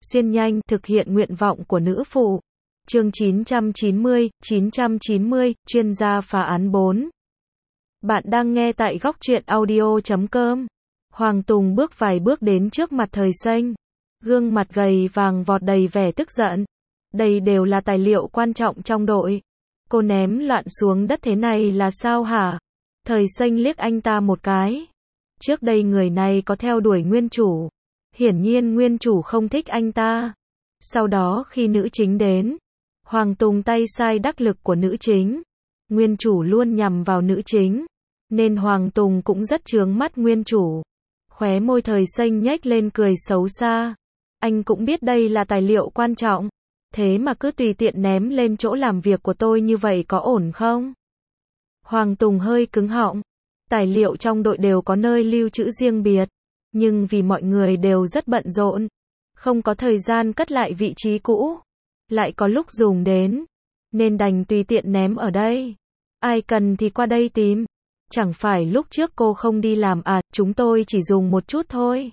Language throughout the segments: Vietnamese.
xuyên nhanh, thực hiện nguyện vọng của nữ phụ. Chương 990, chuyên gia phá án 4. Bạn đang nghe tại góc truyện audio.com. Hoàng Tùng bước vài bước đến trước mặt Thời Xanh. Gương mặt gầy vàng vọt đầy vẻ tức giận. Đây đều là tài liệu quan trọng trong đội. Cô ném loạn xuống đất thế này là sao hả? Thời Xanh liếc anh ta một cái. Trước đây người này có theo đuổi nguyên chủ. Hiển nhiên nguyên chủ không thích anh ta. Sau đó khi nữ chính đến, Hoàng Tùng tay sai đắc lực của nữ chính. Nguyên chủ luôn nhằm vào nữ chính, nên Hoàng Tùng cũng rất chướng mắt nguyên chủ. Khóe môi Thời Xanh nhếch lên cười xấu xa. Anh cũng biết đây là tài liệu quan trọng, thế mà cứ tùy tiện ném lên chỗ làm việc của tôi như vậy có ổn không? Hoàng Tùng hơi cứng họng. Tài liệu trong đội đều có nơi lưu trữ riêng biệt, nhưng vì mọi người đều rất bận rộn, không có thời gian cất lại vị trí cũ, lại có lúc dùng đến, nên đành tùy tiện ném ở đây. Ai cần thì qua đây tìm. Chẳng phải lúc trước cô không đi làm à, chúng tôi chỉ dùng một chút thôi.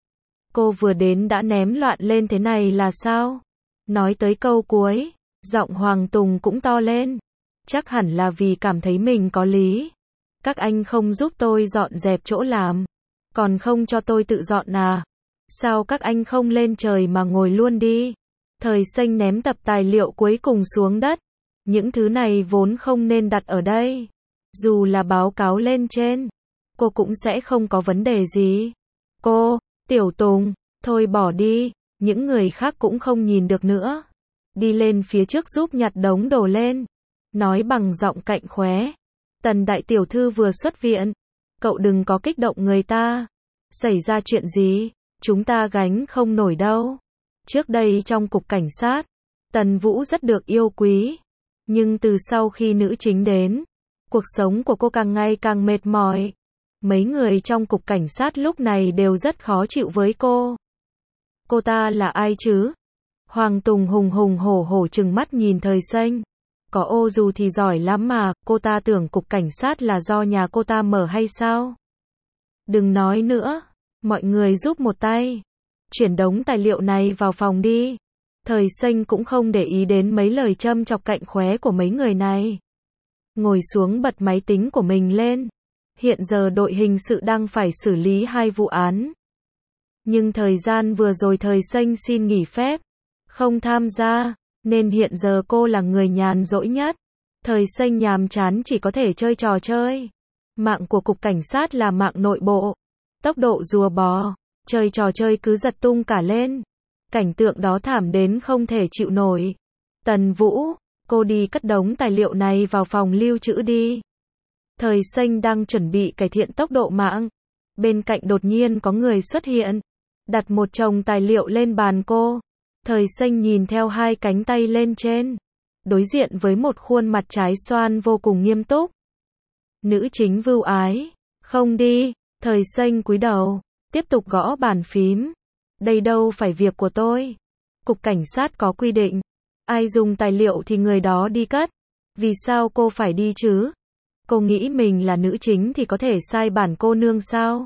Cô vừa đến đã ném loạn lên thế này là sao? Nói tới câu cuối, giọng Hoàng Tùng cũng to lên. Chắc hẳn là vì cảm thấy mình có lý. Các anh không giúp tôi dọn dẹp chỗ làm, còn không cho tôi tự dọn à? Sao các anh không lên trời mà ngồi luôn đi? Thời Xanh ném tập tài liệu cuối cùng xuống đất. Những thứ này vốn không nên đặt ở đây. Dù là báo cáo lên trên, cô cũng sẽ không có vấn đề gì. Cô, Tiểu Tùng, thôi bỏ đi. Những người khác cũng không nhìn được nữa. Đi lên phía trước giúp nhặt đống đồ lên. Nói bằng giọng cạnh khóe. Tần đại tiểu thư vừa xuất viện. Cậu đừng có kích động người ta. Xảy ra chuyện gì? Chúng ta gánh không nổi đâu. Trước đây trong cục cảnh sát, Tần Vũ rất được yêu quý. Nhưng từ sau khi nữ chính đến, cuộc sống của cô càng ngày càng mệt mỏi. Mấy người trong cục cảnh sát lúc này đều rất khó chịu với cô. Cô ta là ai chứ? Hoàng Tùng hùng hùng hổ hổ trừng mắt nhìn Thời Xanh. Có ô dù thì giỏi lắm mà, cô ta tưởng cục cảnh sát là do nhà cô ta mở hay sao? Đừng nói nữa, mọi người giúp một tay. Chuyển đống tài liệu này vào phòng đi. Thời Xanh cũng không để ý đến mấy lời châm chọc cạnh khóe của mấy người này. Ngồi xuống bật máy tính của mình lên. Hiện giờ đội hình sự đang phải xử lý 2 vụ án. Nhưng thời gian vừa rồi Thời Xanh xin nghỉ phép, không tham gia, nên hiện giờ cô là người nhàn rỗi nhất. Thời Xanh nhàm chán chỉ có thể chơi trò chơi. Mạng của cục cảnh sát là mạng nội bộ. Tốc độ rùa bò, chơi trò chơi cứ giật tung cả lên. Cảnh tượng đó thảm đến không thể chịu nổi. Tần Vũ, cô đi cất đống tài liệu này vào phòng lưu trữ đi. Thời Xanh đang chuẩn bị cải thiện tốc độ mạng. Bên cạnh đột nhiên có người xuất hiện, đặt một chồng tài liệu lên bàn cô. Thời Xanh nhìn theo 2 cánh tay lên trên, đối diện với một khuôn mặt trái xoan vô cùng nghiêm túc. Nữ chính Vưu Ái, không đi. Thời Xanh cúi đầu, tiếp tục gõ bàn phím. Đây đâu phải việc của tôi. Cục cảnh sát có quy định, ai dùng tài liệu thì người đó đi cất. Vì sao cô phải đi chứ? Cô nghĩ mình là nữ chính thì có thể sai bản cô nương sao?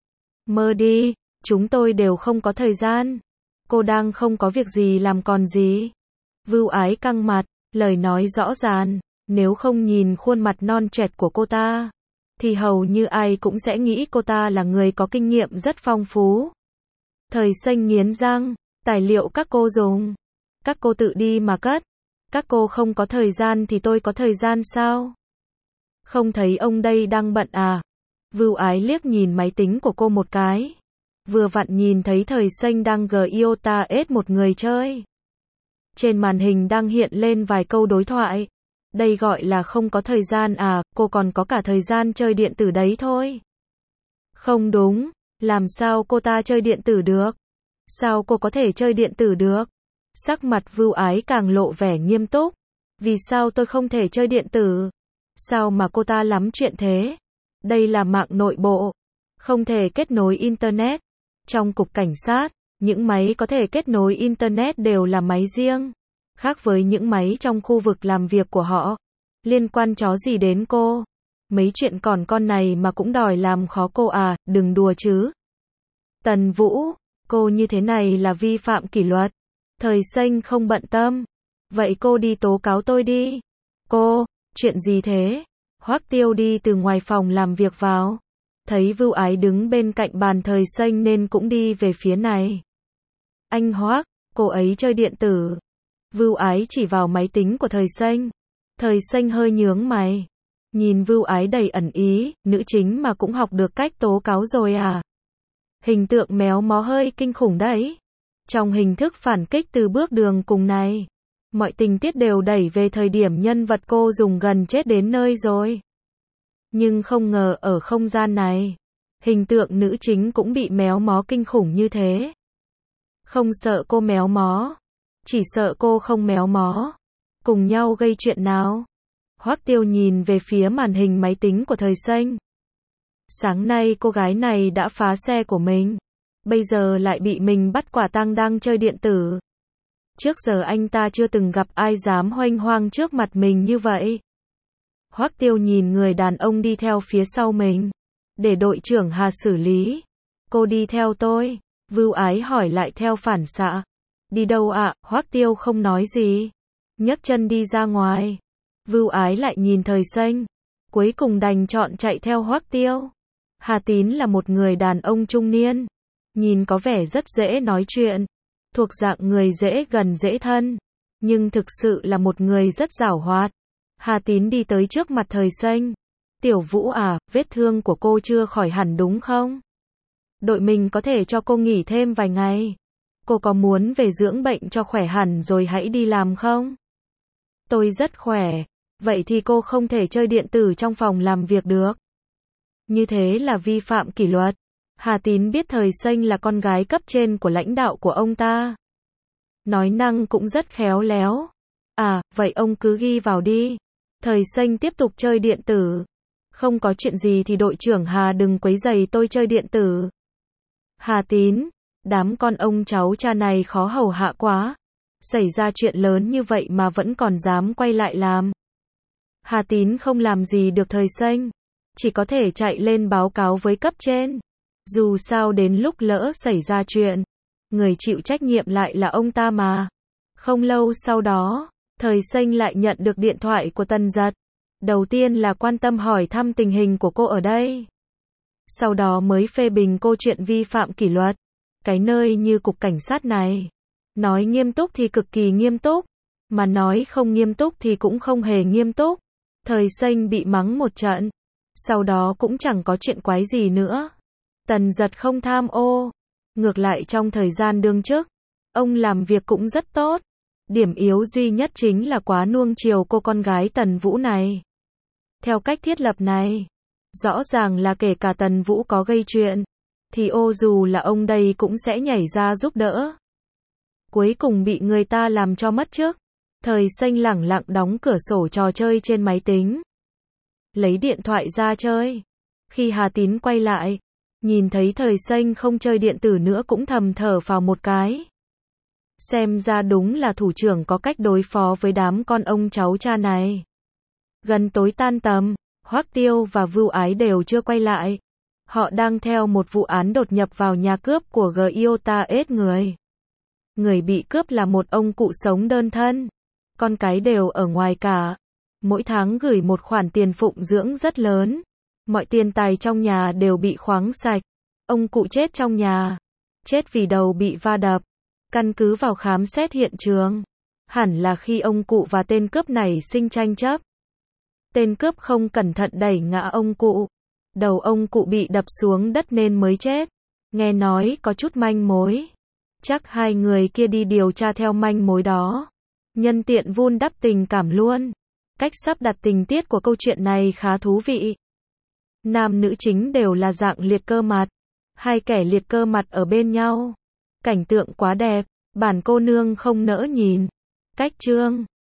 Mơ đi, chúng tôi đều không có thời gian. Cô đang không có việc gì làm còn gì. Vưu Ái căng mặt, lời nói rõ ràng, nếu không nhìn khuôn mặt non trẻ của cô ta, thì hầu như ai cũng sẽ nghĩ cô ta là người có kinh nghiệm rất phong phú. Thời Xanh nghiến răng, tài liệu các cô dùng, các cô tự đi mà cất. Các cô không có thời gian thì tôi có thời gian sao? Không thấy ông đây đang bận à? Vưu Ái liếc nhìn máy tính của cô một cái. Vừa vặn nhìn thấy Thời Xanh đang Giota ết một người chơi. Trên màn hình đang hiện lên vài câu đối thoại. Đây gọi là không có thời gian à, cô còn có cả thời gian chơi điện tử đấy thôi. Không đúng, làm sao cô ta chơi điện tử được? Sao cô có thể chơi điện tử được? Sắc mặt Vưu Ái càng lộ vẻ nghiêm túc. Vì sao tôi không thể chơi điện tử? Sao mà cô ta lắm chuyện thế? Đây là mạng nội bộ, không thể kết nối Internet. Trong cục cảnh sát, những máy có thể kết nối Internet đều là máy riêng, khác với những máy trong khu vực làm việc của họ. Liên quan chó gì đến cô? Mấy chuyện còn con này mà cũng đòi làm khó cô à, đừng đùa chứ. Tần Vũ, Cô như thế này là vi phạm kỷ luật. Thời Xanh không bận tâm. Vậy cô đi tố cáo tôi đi. Cô, chuyện gì thế? Hoắc Tiêu đi từ ngoài phòng làm việc vào. Thấy Vưu Ái đứng bên cạnh bàn Thời Xanh nên cũng đi về phía này. Anh Hoắc, cô ấy chơi điện tử. Vưu Ái chỉ vào máy tính của Thời Xanh. Thời Xanh hơi nhướng mày. Nhìn Vưu Ái đầy ẩn ý, nữ chính mà cũng học được cách tố cáo rồi à? Hình tượng méo mó hơi kinh khủng đấy. Trong hình thức phản kích từ bước đường cùng này, mọi tình tiết đều đẩy về thời điểm nhân vật cô dùng gần chết đến nơi rồi. Nhưng không ngờ ở không gian này, hình tượng nữ chính cũng bị méo mó kinh khủng như thế. Không sợ cô méo mó, chỉ sợ cô không méo mó. Cùng nhau gây chuyện nào? Hoắc Tiêu nhìn về phía màn hình máy tính của Thời Xanh. Sáng nay cô gái này đã phá xe của mình. Bây giờ lại bị mình bắt quả tang đang chơi điện tử. Trước giờ anh ta chưa từng gặp ai dám hoanh hoang trước mặt mình như vậy. Hoắc Tiêu nhìn người đàn ông đi theo phía sau mình. Để đội trưởng Hà xử lý. Cô đi theo tôi. Vưu Ái hỏi lại theo phản xạ. Đi đâu ạ? Hoắc Tiêu không nói gì. Nhấc chân đi ra ngoài. Vưu Ái lại nhìn Thời Xanh. Cuối cùng đành chọn chạy theo Hoắc Tiêu. Hà Tín là một người đàn ông trung niên. Nhìn có vẻ rất dễ nói chuyện. Thuộc dạng người dễ gần dễ thân. Nhưng thực sự là một người rất giảo hoạt. Hà Tín đi tới trước mặt Thời Xanh. Tiểu Vũ à, vết thương của cô chưa khỏi hẳn đúng không? Đội mình có thể cho cô nghỉ thêm vài ngày. Cô có muốn về dưỡng bệnh cho khỏe hẳn rồi hãy đi làm không? Tôi rất khỏe. Vậy thì cô không thể chơi điện tử trong phòng làm việc được. Như thế là vi phạm kỷ luật. Hà Tín biết Thời Xanh là con gái cấp trên của lãnh đạo của ông ta. Nói năng cũng rất khéo léo. À, vậy ông cứ ghi vào đi. Thời Xanh tiếp tục chơi điện tử. Không có chuyện gì thì đội trưởng Hà đừng quấy rầy tôi chơi điện tử. Hà Tín, đám con ông cháu cha này khó hầu hạ quá. Xảy ra chuyện lớn như vậy mà vẫn còn dám quay lại làm. Hà Tín không làm gì được Thời Xanh. Chỉ có thể chạy lên báo cáo với cấp trên. Dù sao đến lúc lỡ xảy ra chuyện, người chịu trách nhiệm lại là ông ta mà. Không lâu sau đó, Thời Xanh lại nhận được điện thoại của Tần Giật. Đầu tiên là quan tâm hỏi thăm tình hình của cô ở đây. Sau đó mới phê bình cô chuyện vi phạm kỷ luật. Cái nơi như cục cảnh sát này. Nói nghiêm túc thì cực kỳ nghiêm túc. Mà nói không nghiêm túc thì cũng không hề nghiêm túc. Thời Xanh bị mắng một trận. Sau đó cũng chẳng có chuyện quái gì nữa. Tần Giật không tham ô. Ngược lại trong thời gian đương chức, ông làm việc cũng rất tốt. Điểm yếu duy nhất chính là quá nuông chiều cô con gái Tần Vũ này. Theo cách thiết lập này, rõ ràng là kể cả Tần Vũ có gây chuyện, thì dù là ông đây cũng sẽ nhảy ra giúp đỡ. Cuối cùng bị người ta làm cho mất chức. Thời Xanh lẳng lặng đóng cửa sổ trò chơi trên máy tính. Lấy điện thoại ra chơi. Khi Hà Tín quay lại, nhìn thấy Thời Xanh không chơi điện tử nữa cũng thầm thở phào một cái. Xem ra đúng là thủ trưởng có cách đối phó với đám con ông cháu cha này. Gần tối tan tầm, Hoắc Tiêu và Vưu Ái đều chưa quay lại. Họ đang theo một vụ án đột nhập vào nhà cướp của Giota S người. Người bị cướp là một ông cụ sống đơn thân. Con cái đều ở ngoài cả. Mỗi tháng gửi một khoản tiền phụng dưỡng rất lớn. Mọi tiền tài trong nhà đều bị khoáng sạch. Ông cụ chết trong nhà. Chết vì đầu bị va đập. Căn cứ vào khám xét hiện trường, hẳn là khi ông cụ và tên cướp này sinh tranh chấp. Tên cướp không cẩn thận đẩy ngã ông cụ. Đầu ông cụ bị đập xuống đất nên mới chết. Nghe nói có chút manh mối. Chắc hai người kia đi điều tra theo manh mối đó. Nhân tiện vun đắp tình cảm luôn. Cách sắp đặt tình tiết của câu chuyện này khá thú vị. Nam nữ chính đều là dạng liệt cơ mặt. Hai kẻ liệt cơ mặt ở bên nhau. Cảnh tượng quá đẹp, bản cô nương không nỡ nhìn. Cách chương